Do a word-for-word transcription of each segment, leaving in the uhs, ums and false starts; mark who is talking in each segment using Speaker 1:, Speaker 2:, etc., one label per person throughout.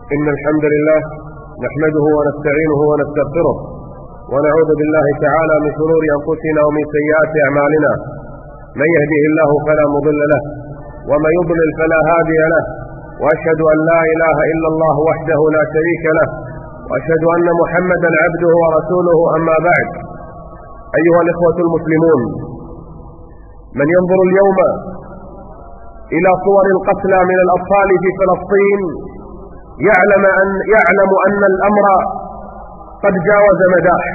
Speaker 1: إن الحمد لله نحمده ونستعينه ونستغفره ونعوذ بالله تعالى من شرور أنفسنا ومن سيئات أعمالنا. من يهده الله فلا مضل له ومن يضلل فلا هادي له، وأشهد أن لا إله إلا الله وحده لا شريك له، وأشهد أن محمدا عبده ورسوله. أما بعد، أيها الإخوة المسلمون، من ينظر اليوم إلى صور القتلى من الأطفال في فلسطين يعلم أن, يعلم أن الأمر قد جاوز مداه،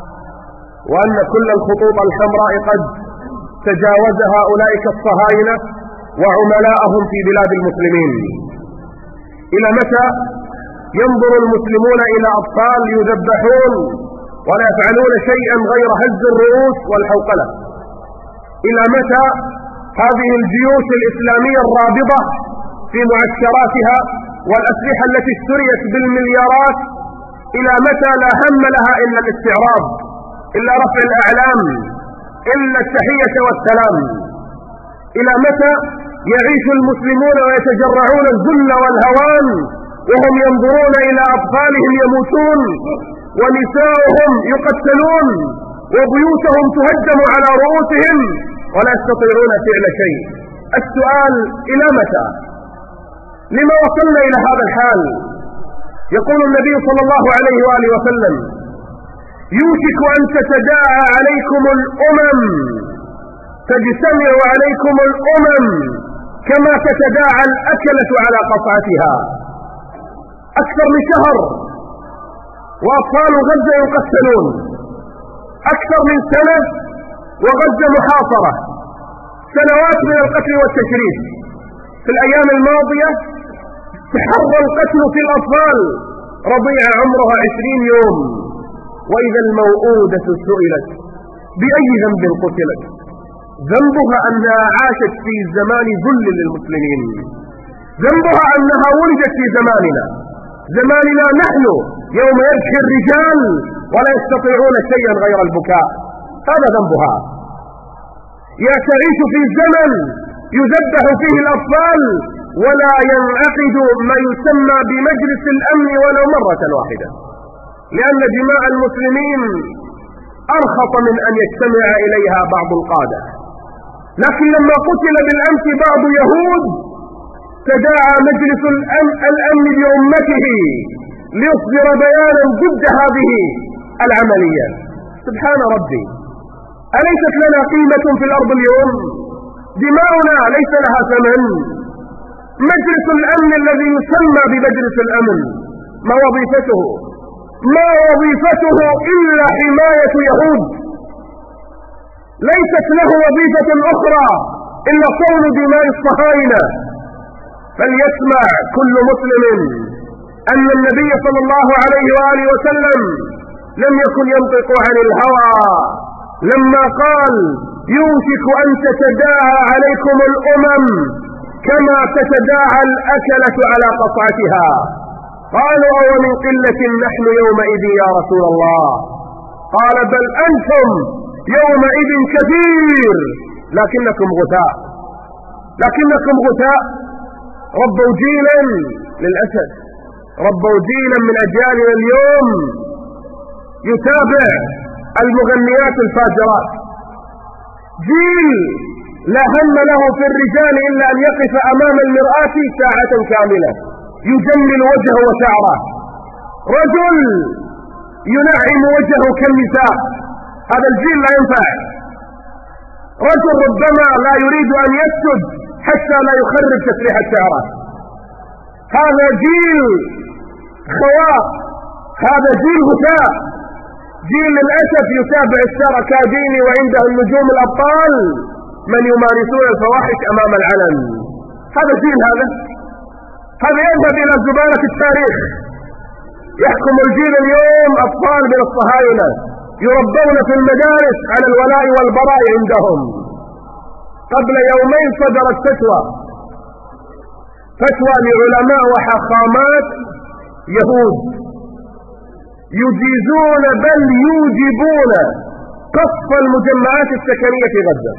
Speaker 1: وأن كل الخطوط الحمراء قد تجاوزها أولئك الصهاينة وعملاءهم في بلاد المسلمين. إلى متى ينظر المسلمون إلى أطفال يذبحون ولا يفعلون شيئا غير هز الرؤوس والحوقلة؟ إلى متى هذه الجيوش الإسلامية الرابضة في معسكراتها والأسلحة التي اشتريت بالمليارات، إلى متى لا هم لها إلا الاستعراض، إلا رفع الأعلام، إلا التحية والسلام؟ إلى متى يعيش المسلمون ويتجرعون الذل والهوان وهم ينظرون إلى أطفالهم يموتون ونساؤهم يقتلون وبيوتهم تهدم على رؤوسهم ولا يستطيعون فعل شيء؟ السؤال: إلى متى؟ لما وصلنا إلى هذا الحال؟ يقول النبي صلى الله عليه وآله وسلم: يوشك أن تتداعى عليكم الأمم، تجتمع عليكم الأمم كما تتداعى الأكلة على قطعتها. أكثر من شهر وأطفال غزة يقتلون، أكثر من سنة وغزة محاصرة، سنوات من القتل والتشريد. في الأيام الماضية تحرى القتل في الأطفال، رضيع عمرها عشرين يوم، وإذا الموءودة سئلت بأي ذنب قتلت؟ ذنبها أنها عاشت في زمان ذل للمسلمين، ذنبها أنها ولدت في زماننا، زماننا نحن، يوم يبكي الرجال ولا يستطيعون شيئا غير البكاء. هذا ذنبها. يا تعيش في زمن يذبح فيه الأطفال ولا ينعقد ما يسمى بمجلس الأمن ولو مرة واحدة، لأن دماء المسلمين أرخص من أن يجتمع إليها بعض القادة. لكن لما قتل بالأمس بعض يهود تداعى مجلس الأمن بأمته ليصدر بيانا ضد هذه العملية. سبحان ربي، أليست لنا قيمة في الأرض اليوم؟ دماؤنا ليس لها ثمن؟ مجلس الأمن الذي يسمى بمجلس الأمن ما وظيفته؟ ما وظيفته إلا حماية يهود، ليست له وظيفة أخرى إلا صون دماء الصهاينة. فليسمع كل مسلم أن النبي صلى الله عليه وآله وسلم لم يكن ينطق عن الهوى لما قال: يوشك أن تتداعى عليكم الأمم كما تتداعى الأكلة على قطعتها. قالوا: أو من قلة نحن يومئذ يا رسول الله؟ قال: بل أنتم يومئذ كثير لكنكم غثاء، لكنكم غثاء. ربوا جيلا، للأسف ربوا جيلا من أجيالنا اليوم يتابع المغنيات الفاجرات، جيل لا هم له في الرجال إلا أن يقف أمام المرآة ساعة كاملة يجمل وجهه وشعره، رجل ينعم وجهه كالنساء. هذا الجيل لا ينفع. رجل ربما لا يريد أن يسجد حتى لا يخرب تسريح شعره. هذا جيل خواء، هذا جيل غثاء، جيل للأسف يتابع الشر كاديني وعنده النجوم الأبطال من يمارسون الفواحش أمام العلن. هذا جيل، هذا هذا يذهب إلى زبالة التاريخ. يحكم الجيل اليوم أطفال من الصهاينة يربون في المدارس على الولاء والبراء عندهم. قبل يومين صدرت فتوى فتوى لعلماء وحاخامات يهود يجيزون بل يوجبون قصف المجمعات السكنية في غزة،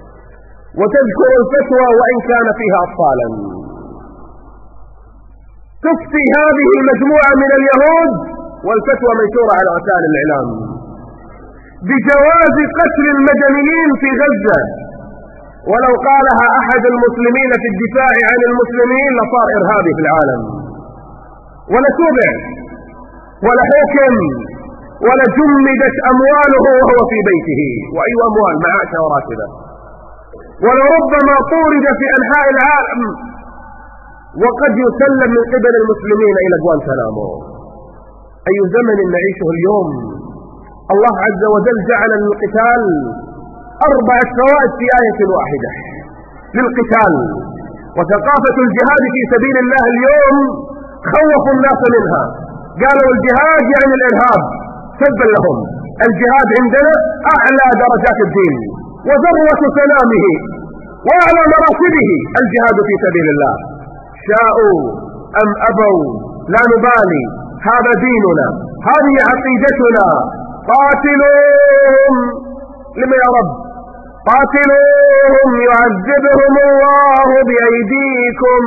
Speaker 1: وتذكر الفتوى وإن كان فيها أطفالا. تفتي هذه المجموعة من اليهود، والفتوى منشورة على وسائل الإعلام، بجواز قتل المدنيين في غزة، ولو قالها أحد المسلمين في الدفاع عن المسلمين لصار إرهابي في العالم، ولا توبع ولا حكم ولا جمدت أمواله وهو في بيته، وأي أموال معاشة وراتبة، ولربما طورد في أنحاء العالم وقد يسلم من قبل المسلمين إلى غوانتنامو. أي زمن نعيشه اليوم. الله عز وجل جعل للقتال أربعة فوائد في آية واحدة للقتال، وثقافة الجهاد في سبيل الله اليوم خوفوا الناس منها، قالوا الجهاد يعني الإرهاب، سبا لهم. الجهاد عندنا أعلى درجات الدين وذروة سلامه وأعلى مراتبه الجهاد في سبيل الله، شاءوا أم أبوا لا نبالي، هذا ديننا، هذه عقيدتنا. قاتلوهم. لما يا رب؟ قاتلوهم يعذبهم الله بأيديكم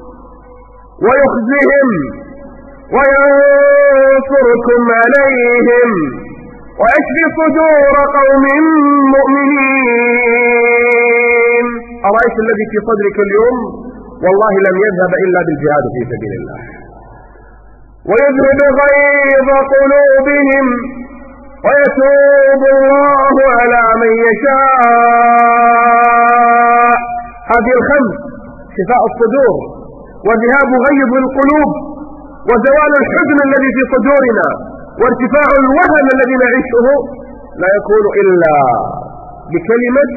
Speaker 1: ويخزهم وينصركم عليهم ويشفي صدور قوم مؤمنين. أرأيت الذي في صدرك اليوم والله لم يذهب إلا بالجهاد في سبيل الله، ويذهب غيظ قلوبهم ويتوب الله على من يشاء. هذه الخمس: شفاء الصدور، وذهاب غيظ القلوب، وزوال الحزن الذي في صدورنا، وارتفاع الوهن الذي نعيشه، لا يكون إلا بكلمة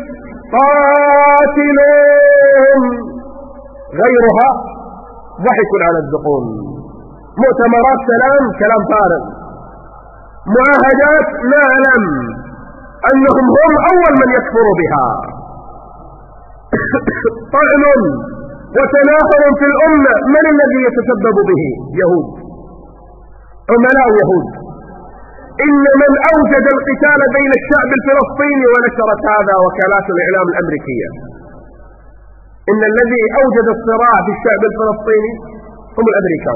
Speaker 1: قاتلون. غيرها ضحك على الذقون، مؤتمرات سلام كلام فارغ، معاهدات نعلم أنهم هم أول من يكفر بها، طعن وتناحر في الأمة. من الذي يتسبب به؟ يهود، عملاء يهود. إن من أوجد القتال بين الشعب الفلسطيني، ونشرت هذا وكالات الإعلام الأمريكية، إن الذي أوجد الصراع في الشعب الفلسطيني هم الأمريكان،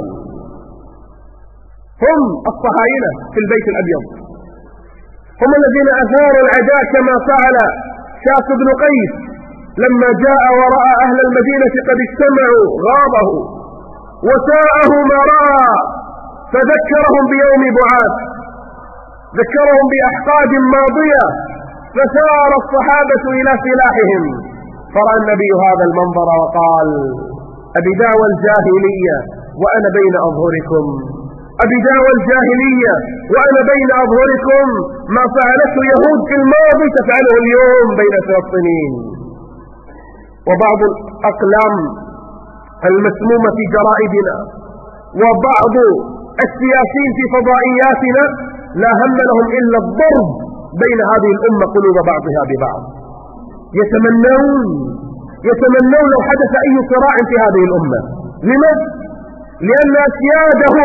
Speaker 1: هم الصهاينة في البيت الأبيض، هم الذين أثاروا العداء كما فعل شاس بن قيس لما جاء ورأى أهل المدينة قد اجتمعوا غاضه وساءه ما رأى، فذكرهم بيوم بعاث، ذكرهم بأحقاد ماضية، فسار الصحابة إلى سلاحهم، فرأى النبي هذا المنظر وقال: أبي دعوى الجاهلية وأنا بين أظهركم، أبي دعوى الجاهلية وأنا بين أظهركم، ما فعلته يهود في الماضي تفعله اليوم بين الفلسطينيين. وبعض الأقلام المسمومة في جرائدنا وبعض السياسيين في فضائياتنا لا هم لهم إلا الضرب بين هذه الأمة قلوب بعضها ببعض، يتمنون يتمنون لو حدث أي صراع في هذه الأمة. لماذا؟ لأن أسياده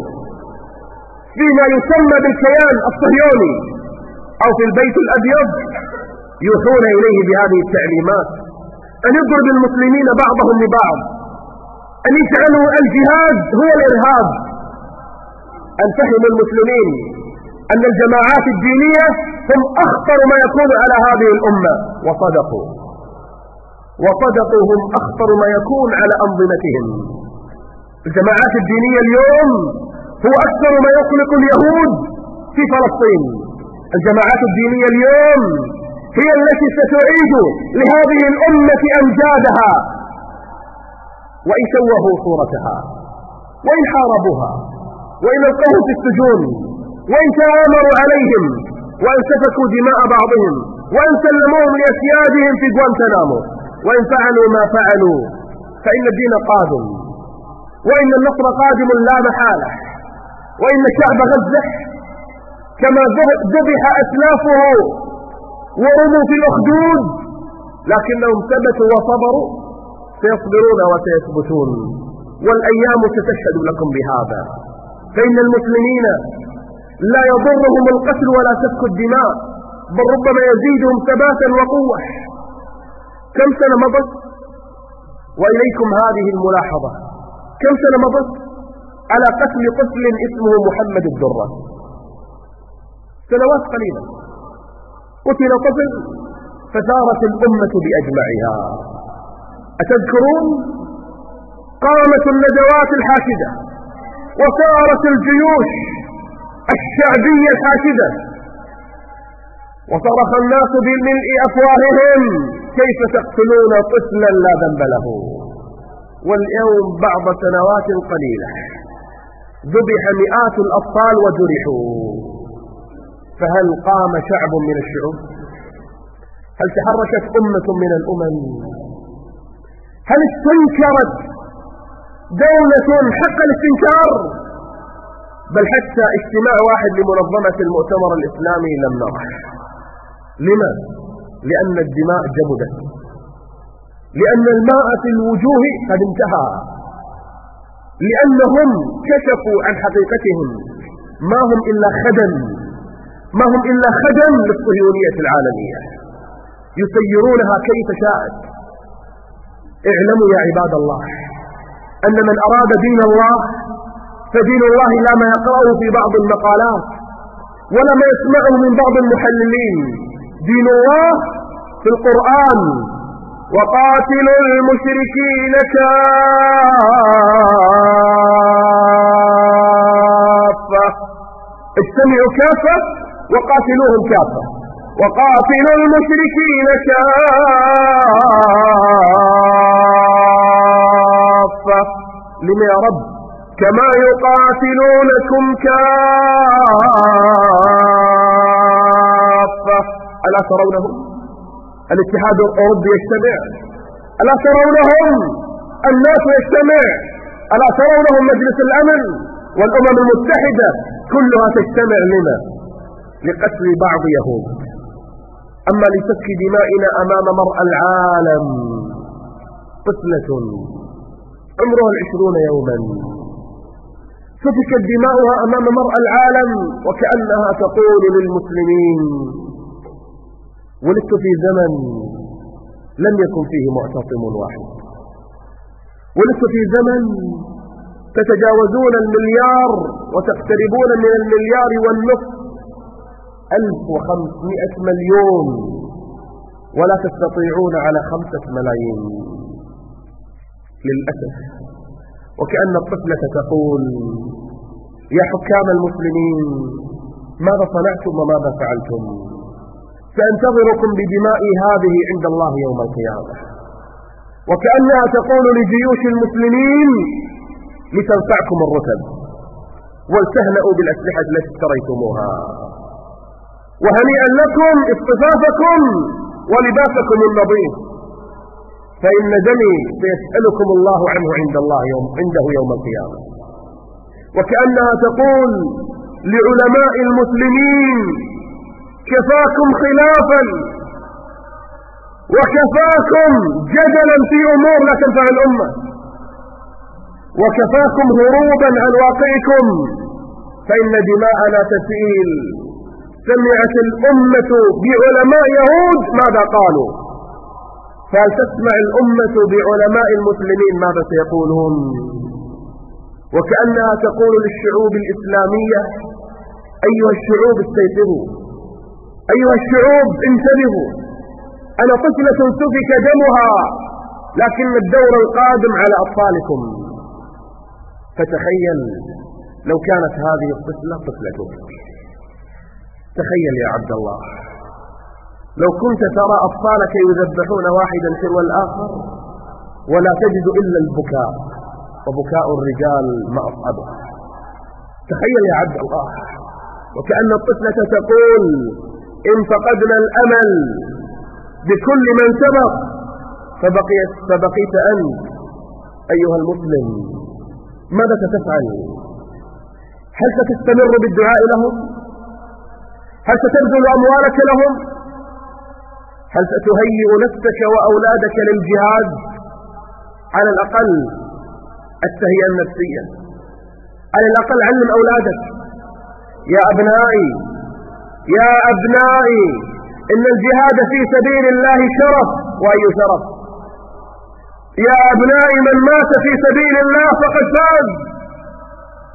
Speaker 1: فيما يسمى بالكيان الصهيوني أو في البيت الأبيض يوحون إليه بهذه التعليمات، أن يضرب المسلمين بعضهم لبعض، أن يجعلوا الجهاد هو الإرهاب، أن فهم المسلمين أن الجماعات الدينية هم أخطر ما يكون على هذه الأمة، وصدقوا وصدقوا هم أخطر ما يكون على أنظمتهم. الجماعات الدينية اليوم هو أكثر ما يقلق اليهود في فلسطين. الجماعات الدينية اليوم هي التي ستعيد لهذه الأمة أمجادها، وإن شوهوا صورتها، وإن حاربوها، وإن ألقوه في السجون، وإن تآمروا عليهم، وإن سفكوا دماء بعضهم، وإن سلموهم لأسيادهم في غوانتنامو، وإن فعلوا ما فعلوا، فإن الدين قادم، وإن النصر قادم لا محالة، وإن شعب غزة كما ذبح أسلافه ورموا في الأخدود لكنهم ثبتوا وصبروا، سيصبرون وسيثبتون، والأيام ستشهد لكم بهذا. فإن المسلمين لا يضرهم القتل ولا سفك الدماء، بل ربما يزيدهم ثباتا وقوة. كم سنة مضت وإليكم هذه الملاحظة؟ كم سنة مضت على قتل طفل اسمه محمد الدرة، سنوات قليلة قتل طفل فثارت الأمة بأجمعها. أتذكرون؟ قامت الندوات الحاشدة وصارت الجيوش الشعبية الحاشدة، وصرخ الناس بملء أفواههم: كيف تقتلون طفلا لا ذنب له؟ واليوم بعد سنوات قليلة ذبح مئات الأطفال وجرحوا، فهل قام شعب من الشعوب؟ هل تحركت أمة من الأمم؟ هل استنكرت دولة حق الاستنكار؟ بل حتى اجتماع واحد لمنظمة المؤتمر الإسلامي لم نره. لما؟ لأن الدماء جمدت، لأن الماء في الوجوه قد انتهى، لأنهم كشفوا عن حقيقتهم، ما هم إلا خدم، ما هم إلا خدم للصهيونية العالمية يسيرونها كيف شاءت. اعلموا يا عباد الله أن من أراد دين الله فدين الله لا ما يقرأه في بعض المقالات ولا ما يسمعه من بعض المحللين، دين الله في القرآن: وقاتلوا المشركين كافة، اجتمعوا كافة وقاتلوهم كافة، وقاتلوا المشركين كافة. لما يا رب؟ كما يقاتلونكم كافة. ألا ترونهم؟ الاتحاد الأوروبي يجتمع، ألا ترونهم؟ الناس يجتمع، ألا ترونهم؟ مجلس الأمن والأمم المتحدة كلها تجتمع. لما؟ لقتل بعض يهود. أما لسفك دمائنا أمام مرأى العالم، طفلة عمرها العشرون يوما سفكت دماؤها أمام مرأى العالم وكأنها تقول للمسلمين: ولدت في زمن لم يكن فيه معتصم واحد، ولدت في زمن تتجاوزون المليار وتقتربون من المليار والنصف، ألف وخمسمائة مليون، ولا تستطيعون على خمسة ملايين. للأسف وكأن الطفلة تقول: يا حكام المسلمين، ماذا صنعتم وماذا فعلتم؟ سأنتظركم بدمائي هذه عند الله يوم القيامة. وكأنها تقول لجيوش المسلمين: لتنفعكم الرتب ولتهنئوا بالأسلحة التي اشتريتموها، وهنيئا لكم اصطفافكم ولباسكم النظيف، فإن دمي سيسألكم الله عنه عند الله يوم عنده يوم القيامة. وكأنها تقول لعلماء المسلمين: كفاكم خلافا وكفاكم جدلا في أمور لا تنفع الأمة، وكفاكم هروبا عن واقعكم، فإن دماءنا تسيل. سمعت الأمة بعلماء يهود ماذا قالوا، فهل تسمع الأمة بعلماء المسلمين ماذا سيقولون؟ وكأنها تقول للشعوب الإسلامية: أيها الشعوب استيقظوا، أيها الشعوب انتبهوا، أنا طفلة سفك دمها، لكن الدور القادم على أطفالكم. فتخيل لو كانت هذه الطفلة طفلتك، تخيل يا عبد الله لو كنت ترى أطفالك يذبحون واحدا تلو الآخر ولا تجد إلا البكاء، وبكاء الرجال ما أصعبه. تخيل يا عبد الله وكأن الطفلة تقول: إن فقدنا الأمل بكل من سبق فبقيت فبقيت أنت أيها المسلم، ماذا ستفعل؟ هل ستستمر بالدعاء لهم؟ هل ستبذل أموالك لهم؟ هل ستهيئ نفسك وأولادك للجهاد؟ على الأقل التهيئة النفسية، على الأقل علم أولادك: يا أبنائي يا أبنائي إن الجهاد في سبيل الله شرف، وأي شرف! يا أبنائي من مات في سبيل الله فقد فاز.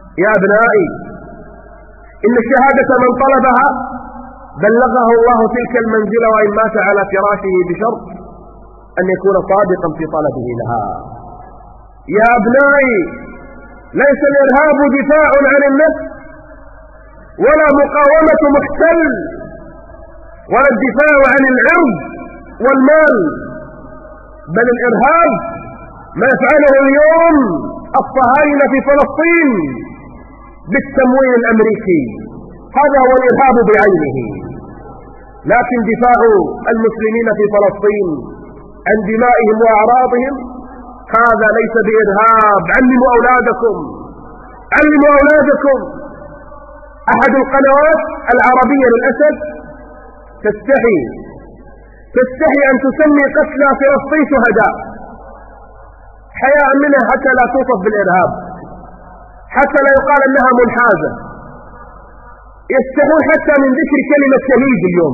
Speaker 1: يا أبنائي إن الشهادة من طلبها بلغه الله تلك المنزلة وإن مات على فراشه بشرط أن يكون صادقا في طلبه لها. يا أبنائي ليس الإرهاب دفاع عن النفس ولا مقاومة محتل ولا الدفاع عن العرض والمال، بل الإرهاب ما يفعله اليوم الصهاينة في فلسطين بالتمويل الأمريكي، هذا هو الإرهاب بعينه. لكن دفاع المسلمين في فلسطين عن دمائهم وأعراضهم هذا ليس بإرهاب. علموا أولادكم علموا أولادكم. أحد القنوات العربية للأسف تستحي تستحي أن تسمي قتلى فلسطين شهداء حياء منها حتى لا توصف بالإرهاب، حتى لا يقال أنها منحازة. يستحون حتى من ذكر كلمة شهيد اليوم.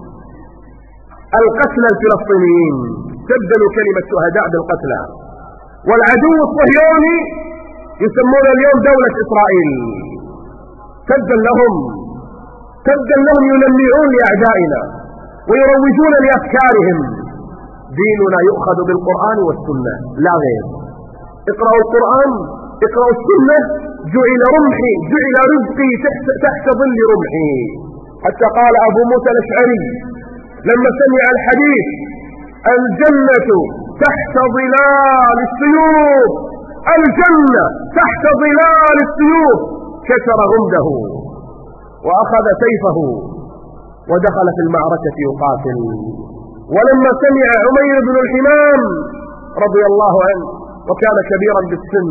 Speaker 1: القتلى الفلسطينيين تبدل كلمة شهداء بالقتلى، والعدو الصهيوني يسمون اليوم دولة إسرائيل. تبدل لهم تبدل لهم يلمعون لأعدائنا ويروجون لأفكارهم. ديننا يؤخذ بالقرآن والسنة لا غير. اقرأوا القرآن، اقرأوا السنة. جعل رمحي جعل رزقي تحت ظل رمحي، حتى قال أبو موسى الأشعري لما سمع الحديث الجنة تحت ظلال السيوف، الجنة تحت ظلال السيوف، كسر غمده وأخذ سيفه ودخل في المعركة يقاتل. ولما سمع عمير بن الحمام رضي الله عنه وكان كبيرا بالسن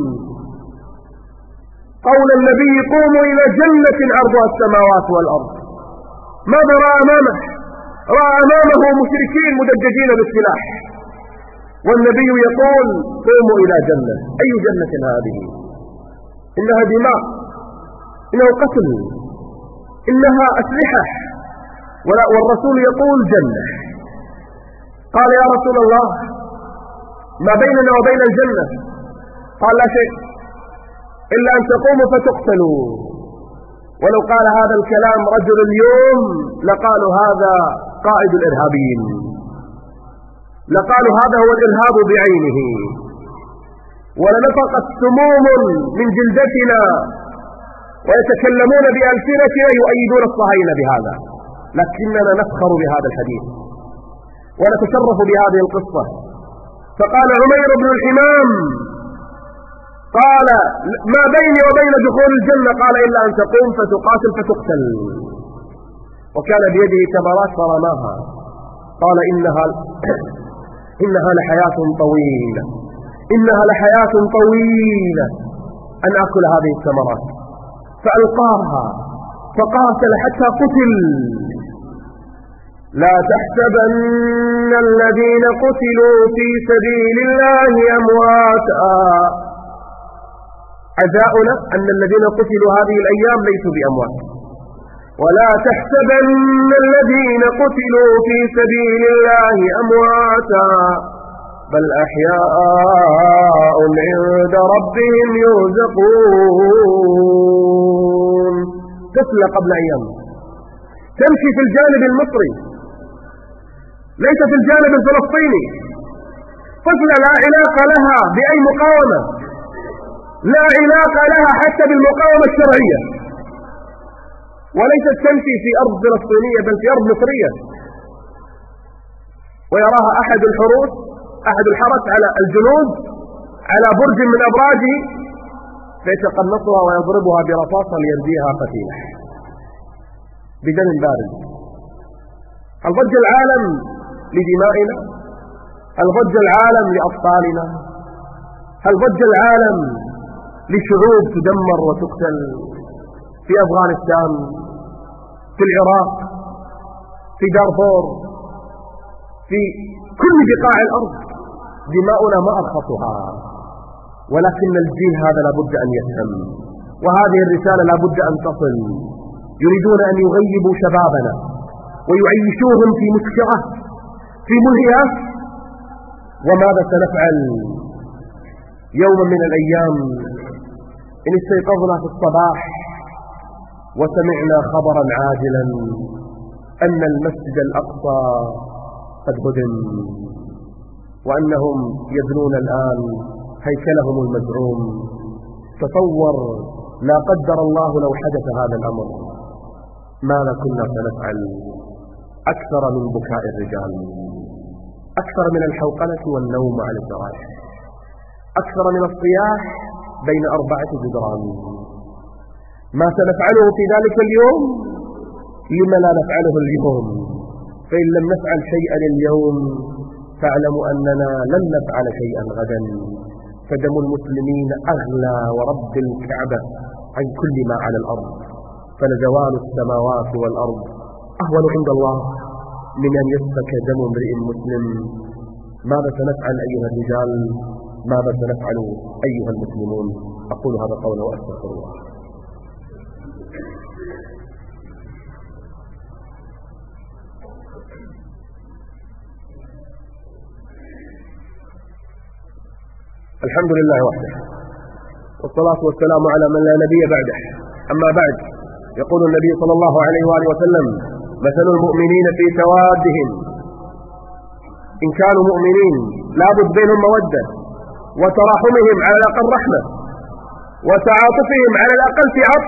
Speaker 1: قول النبي قوموا إلى جنة عرضها السماوات والأرض، ماذا رأى أمامه؟ رأى أمامه مشركين مدججين بالسلاح، والنبي يقول قوموا إلى جنة. أي جنة هذه؟ إنها دماء، إنه قتل، إنها أسلحة، والرسول يقول جنة. قال يا رسول الله ما بيننا وبين الجنة؟ قال لا شيء إلا أن تقوموا فتقتلوا. ولو قال هذا الكلام رجل اليوم لقالوا هذا قائد الإرهابيين، لقالوا هذا هو الإرهاب بعينه، ولنطقت سموم من جلدتنا ويتكلمون بألسنتنا يؤيدون الصهاينة بهذا. لكننا نفخر بهذا الحديث ونتشرف بهذه القصة. فقال عمير بن الحمام قال ما بيني وبين دخول الجنة قال إلا أن تقوم فتقاتل فتقتل. وكان بيده تمرات فرماها قال إنها إنها لحياة طويلة إنها لحياة طويلة أن أكل هذه الثمرات. فألقاها فقاتل حتى قتل. لا تحسبن الذين قتلوا في سبيل الله أمواتا. عزاؤنا أن الذين قتلوا هذه الأيام ليسوا بأموات. ولا تحسبن الذين قتلوا في سبيل الله أمواتا بل أحياء عند ربهم يرزقون. طفلة قبل أيام تمشي في الجانب المصري ليس في الجانب الفلسطيني، طفلة لا علاقة لها بأي مقاومة، لا علاقة لها حتى بالمقاومة الشرعية، وليست تمشي في أرض فلسطينية بل في أرض مصرية، ويراها أحد الحروس أحد الحرس على الجنود على برج من أبراجه فيتقنصها ويضربها برصاصة لينزيها قتيلة بدم بارد. هل ضج العالم لدمائنا؟ هل ضج العالم لأطفالنا؟ هل ضج العالم لشعوب تدمر وتقتل في أفغانستان، في العراق، في دارفور، في كل بقاع الأرض؟ دماؤنا ما أرخصها. ولكن الجيل هذا لابد أن يفهم، وهذه الرسالة لابد أن تصل. يريدون أن يغيبوا شبابنا ويعيشوهم في مسكرة في ملهية. وماذا سنفعل يوما من الأيام إن استيقظنا في الصباح وسمعنا خبرا عاجلا أن المسجد الأقصى قد هدم وأنهم يبنون الآن هيكلهم المزعوم، تصور لا قدر الله لو حدث هذا الأمر ماذا كنا سنفعل؟ أكثر من بكاء الرجال، أكثر من الحوقلة والنوم على الفراش، أكثر من الصياح بين أربعة جدران. ما سنفعله في ذلك اليوم لما لا نفعله اليوم؟ فإن لم نفعل شيئا اليوم فاعلموا أننا لن نفعل شيئا غدا، فدم المسلمين أغلى ورب الكعبة عن كل ما على الأرض، فلزوال السماوات والأرض أهون عند الله من أن يسفك دم امرئ مسلم. ماذا سنفعل أيها الرجال؟ ماذا سنفعل أيها المسلمون؟ أقول هذا قولا وأستغفر الله. الحمد لله وحده، والصلاة والسلام على من لا نبي بعده. أما بعد، يقول النبي صلى الله عليه وآله وسلم: مثل المؤمنين في توادهم، إن كانوا مؤمنين لابد بينهم مودة، وتراحمهم على الأقل رحمة، وتعاطفهم على الأقل في عطف،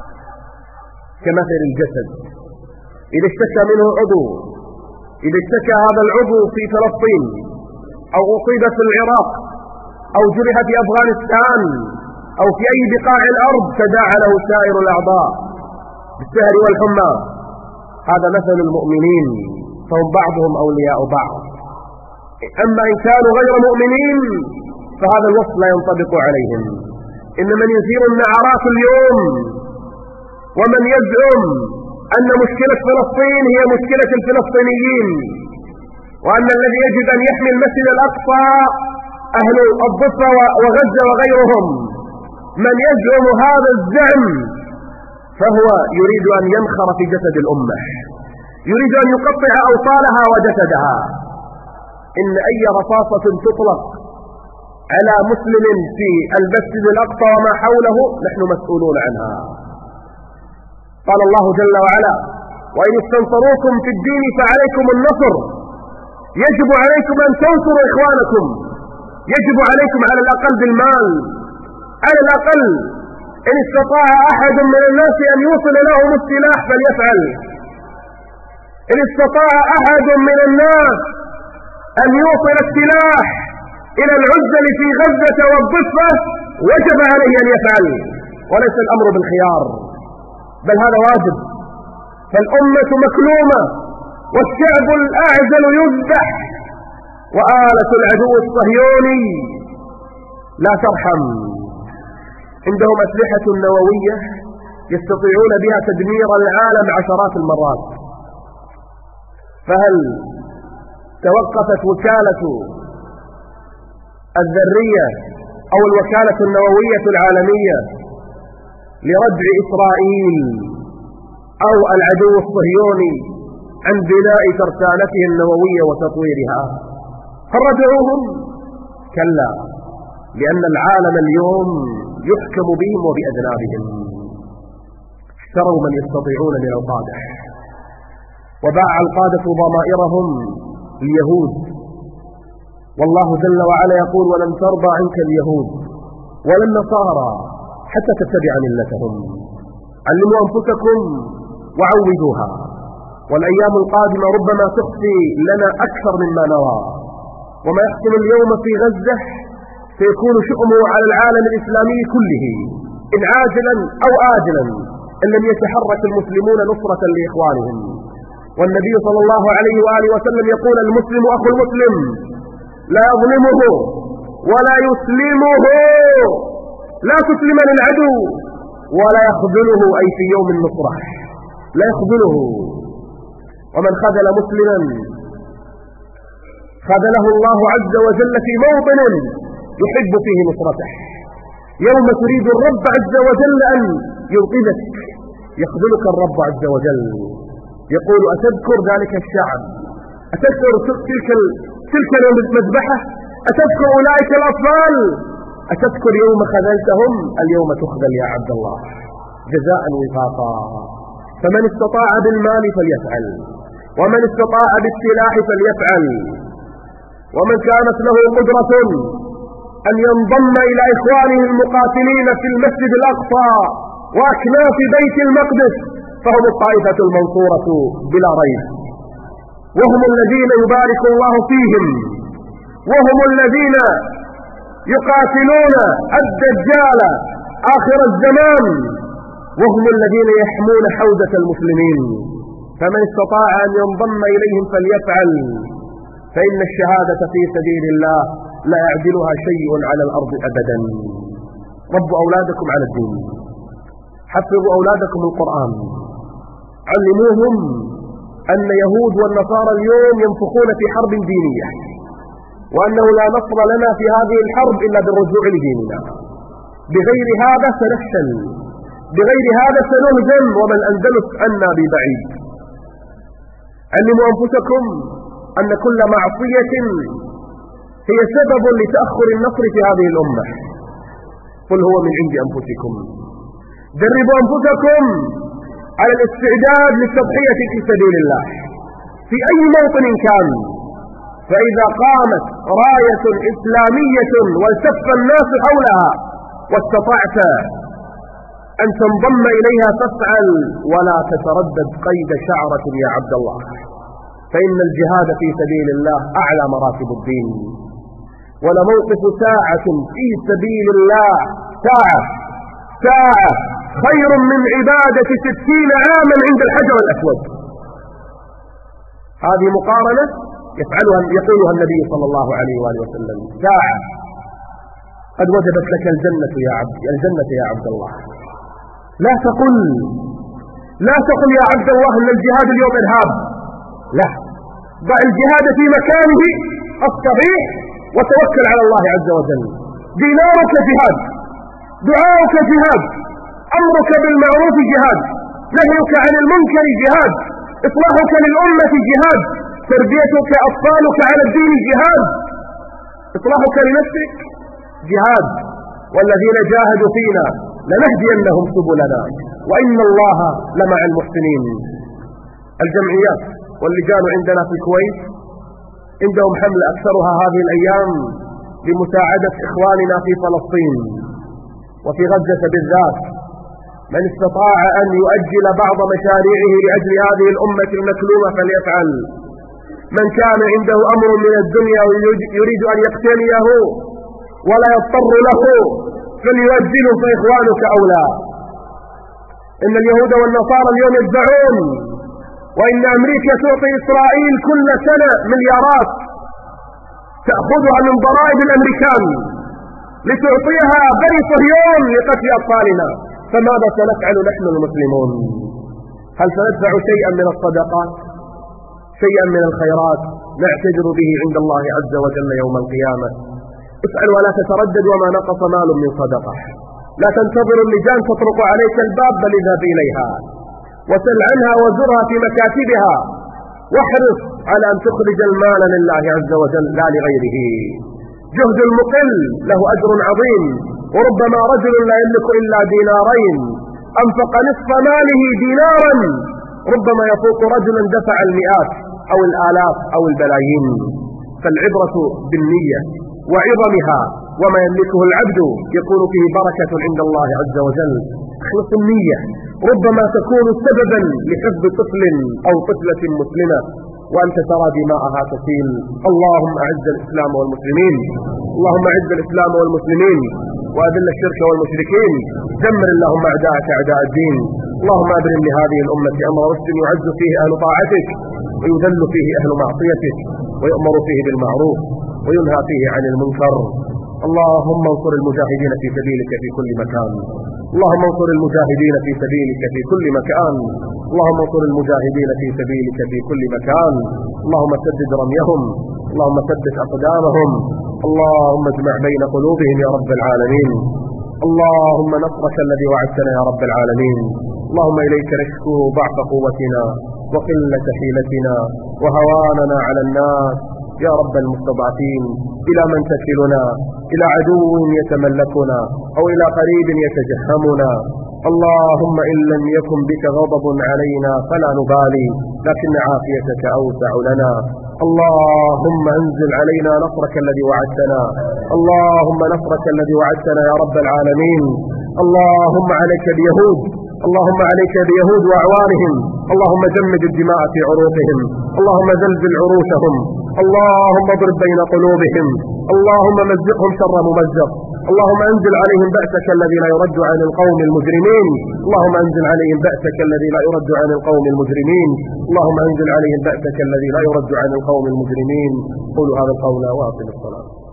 Speaker 1: كمثل الجسد إذا اشتكى منه عضو، إذا اشتكى هذا العضو في فلسطين أو أصيب في العراق أو جرح في أفغانستان أو في أي بقاع الأرض تداعى له سائر الأعضاء بالسهر والحمى. هذا مثل المؤمنين، فهم بعضهم أولياء بعض. أما إن كانوا غير مؤمنين فهذا الوصف لا ينطبق عليهم. إن من يثير النعرات اليوم ومن يزعم أن مشكلة فلسطين هي مشكلة الفلسطينيين، وأن الذي يجب أن يحمي المسجد الأقصى أهل الضفة وغزة وغيرهم، من يزعم هذا الزعم فهو يريد أن ينخر في جسد الأمة، يريد أن يقطع أوصالها وجسدها. إن أي رصاصة تطلق على مسلم في المسجد الأقصى وما حوله نحن مسؤولون عنها. قال الله جل وعلا: وإن استنصروكم في الدين فعليكم النصر، يجب عليكم أن تنصروا إخوانكم، يجب عليكم على الأقل بالمال، على الأقل إن استطاع أحد من الناس أن يوصل لهم السلاح فليفعل. إن استطاع أحد من الناس أن يوصل السلاح إلى العزل في غزة والضفة وجب عليه أن يفعل، وليس الأمر بالخيار، بل هذا واجب. فالأمة مكلومة والشعب الأعزل يذبح، وآلة العدو الصهيوني لا ترحم. عندهم أسلحة نووية يستطيعون بها تدمير العالم عشرات المرات. فهل توقفت وكالة الذرية أو الوكالة النووية العالمية لردع إسرائيل أو العدو الصهيوني عن بناء ترسانته النووية وتطويرها؟ هل ردعوهم؟ كلا، لأن العالم اليوم يحكم بهم وبأذنابهم. اشتروا من يستطيعون من القادة، وباع القادة ضمائرهم اليهود. والله جل وعلا يقول: ولن ترضى عنك اليهود ولا النصارى حتى تتبع ملتهم. علموا أنفسكم وعودوها، والأيام القادمة ربما تخفي لنا أكثر مما نرى. وما يحصل اليوم في غزة سيكون شؤمه على العالم الإسلامي كله، إن عاجلا أو آجلا، إن لم يتحرك المسلمون نصرة لإخوانهم. والنبي صلى الله عليه وآله وسلم يقول: المسلم أخو المسلم، لا يظلمه ولا يسلمه، لا تسلم للعدو ولا يخذله، أي في يوم النصرة لا يخذله. ومن خذل مسلما خذله الله عز وجل في موطن يحب فيه نصرته. يوم تريد الرب عز وجل أن ينقذك يخذلك الرب عز وجل. يقول: أتذكر ذلك الشعب؟ أتذكر تلك تلك المذبحة؟ أتذكر أولئك الأطفال؟ أتذكر يوم خذلتهم؟ اليوم تخذل يا عبد الله جزاء وفاقا. فمن استطاع بالمال فليفعل، ومن استطاع بالسلاح فليفعل، ومن كانت له قدرة أن ينضم إلى إخوانه المقاتلين في المسجد الأقصى وأكناف بيت المقدس فهم الطائفة المنصورة بلا ريب، وهم الذين يبارك الله فيهم، وهم الذين يقاتلون الدجال آخر الزمان، وهم الذين يحمون حوزة المسلمين. فمن استطاع أن ينضم إليهم فليفعل، فإن الشهادة في سبيل الله لا يعدلها شيء على الأرض أبدا. ربوا أولادكم على الدين، حفظوا أولادكم القرآن، علموهم أن يهود والنصارى اليوم ينفخون في حرب دينية، وأنه لا نصر لنا في هذه الحرب إلا بالرجوع لديننا. بغير هذا سنفشل، بغير هذا سنهزم، وما الأندلس عنا ببعيد. علموا أنفسكم أن كل معصية هي سبب لتأخر النصر في هذه الأمة. قل هو من عند أنفسكم. دربوا أنفسكم على الاستعداد للتضحية في سبيل الله في أي موطن كان، فإذا قامت راية إسلامية والتف الناس حولها واستطعت أن تنضم إليها فافعل، ولا تتردد قيد شعرة يا عبد الله، فإن الجهاد في سبيل الله أعلى مراتب الدين. ولموقف ساعة في سبيل الله ساعة ساعة خير من عبادة ستين عاما عند الحجر الأسود. هذه مقارنة يفعلها يقولها النبي صلى الله عليه وآله وسلم. ساعة قد وجبت لك الجنة يا عبد الجنة يا عبد الله. لا تقل لا تقل يا عبد الله أن الجهاد اليوم إرهاب، لا، ضع الجهاد في مكانه الصحيح وتوكل على الله عز وجل. دينارك جهاد، دعاؤك جهاد، أمرك بالمعروف جهاد، نهيك عن المنكر جهاد، إصلاحك للأمة جهاد، تربيتك أطفالك على الدين جهاد، إصلاحك لنفسك جهاد. والذين جاهدوا فينا لنهدينهم سبلنا وإن الله لمع المحسنين. الجمعيات واللجان عندنا في الكويت عندهم حملة أكثرها هذه الأيام لمساعدة إخواننا في فلسطين وفي غزة بالذات. من استطاع أن يؤجل بعض مشاريعه لأجل هذه الأمة المكلومة فليفعل. من كان عنده أمر من الدنيا ويريد أن يقتنيه ولا يضطر له فليؤجله، فإخوانك أولى. إن اليهود والنصارى اليوم يدعون، وإن أمريكا تعطي إسرائيل كل سنة مليارات تأخذها من ضرائب الأمريكان لتعطيها بني صهيون لقتل أطفالنا. فماذا سنفعل نحن المسلمون؟ هل سندفع شيئا من الصدقات، شيئا من الخيرات نعتذر به عند الله عز وجل يوم القيامة؟ افعل ولا تتردد، وما نقص مال من صدقة. لا تنتظر اللجان تطرق عليك الباب، بل اذهب إليها وسل عنها وزرها في مكاتبها، واحرص على أن تخرج المال لله عز وجل لا لغيره. جهد المقل له أجر عظيم، وربما رجل لا يملك إلا دينارين أنفق نصف ماله دينارا ربما يفوق رجلا دفع المئات أو الآلاف أو البلايين. فالعبرة بالنية وعظمها، وما يملكه العبد يكون فيه بركة عند الله عز وجل. اخلص النية، ربما تكون سببا لحفظ طفل أو طفلة مسلمة وأنت ترى دماءها تسيل. اللهم أعز الإسلام والمسلمين، اللهم أعز الإسلام والمسلمين وأذل الشرك والمشركين. دمر اللهم أعداءك أعداء الدين. اللهم أبرم لهذه الأمة أمر رشد يعز فيه أهل طاعتك ويذل فيه أهل معصيتك، ويؤمر فيه بالمعروف وينهى فيه عن المنكر. اللهم انصر المجاهدين في سبيلك في كل مكان، اللهم انصر المجاهدين في سبيلك في كل مكان، اللهم انصر المجاهدين في سبيلك في كل مكان. اللهم سدد رميهم، اللهم ثبت أقدامهم، اللهم اجمع بين قلوبهم يا رب العالمين. اللهم نصرك الذي وعدتنا يا رب العالمين. اللهم إليك نشكو ضعف قوتنا وقلة حيلتنا وهواننا على الناس، يا رب المستضعفين إلى من تكلنا؟ إلى عدو يتملكنا أو إلى قريب يتجهمنا؟ اللهم إن لم يكن بك غضب علينا فلا نبالي، لكن عافيتك أوسع لنا. اللهم أنزل علينا نصرك الذي وعدتنا، اللهم نصرك الذي وعدتنا يا رب العالمين. اللهم عليك بيهود، اللهم عليك بيهود وأعوانهم، اللهم جمد الدماء في عروقهم، اللهم زلزل عروشهم، اللهم اضرب بين قلوبهم، اللهم مزقهم شر ممزق، اللهم انزل عليهم بأسك الذي لا يرد عن القوم المجرمين، اللهم انزل عليهم بأسك الذي لا يرد عن القوم المجرمين، اللهم انزل عليهم بأسك الذي لا يرد عن القوم المجرمين. قولوا هذا القول واقم الصلاة.